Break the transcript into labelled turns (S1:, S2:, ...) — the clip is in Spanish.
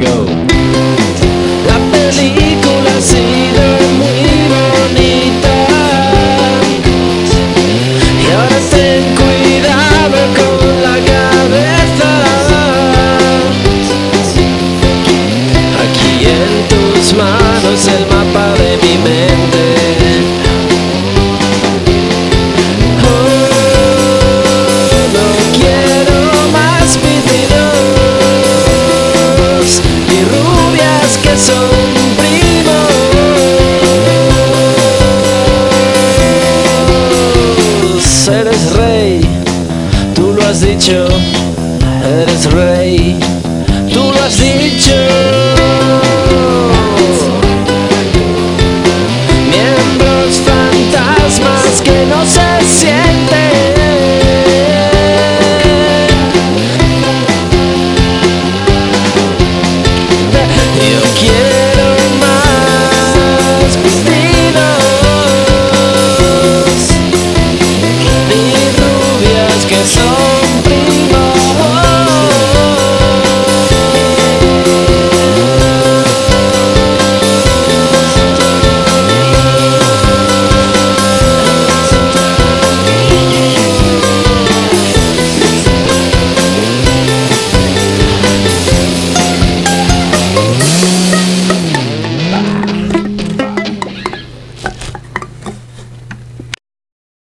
S1: go.
S2: La película ha sido muy bonita y ahora ten cuidado con la cabeza. Aquí en tus manos el mapa de mi mente. Oh, no quiero más pitidos ni rubias que son primos. Eres rey, tú lo has dicho. Eres rey, tú lo has dicho.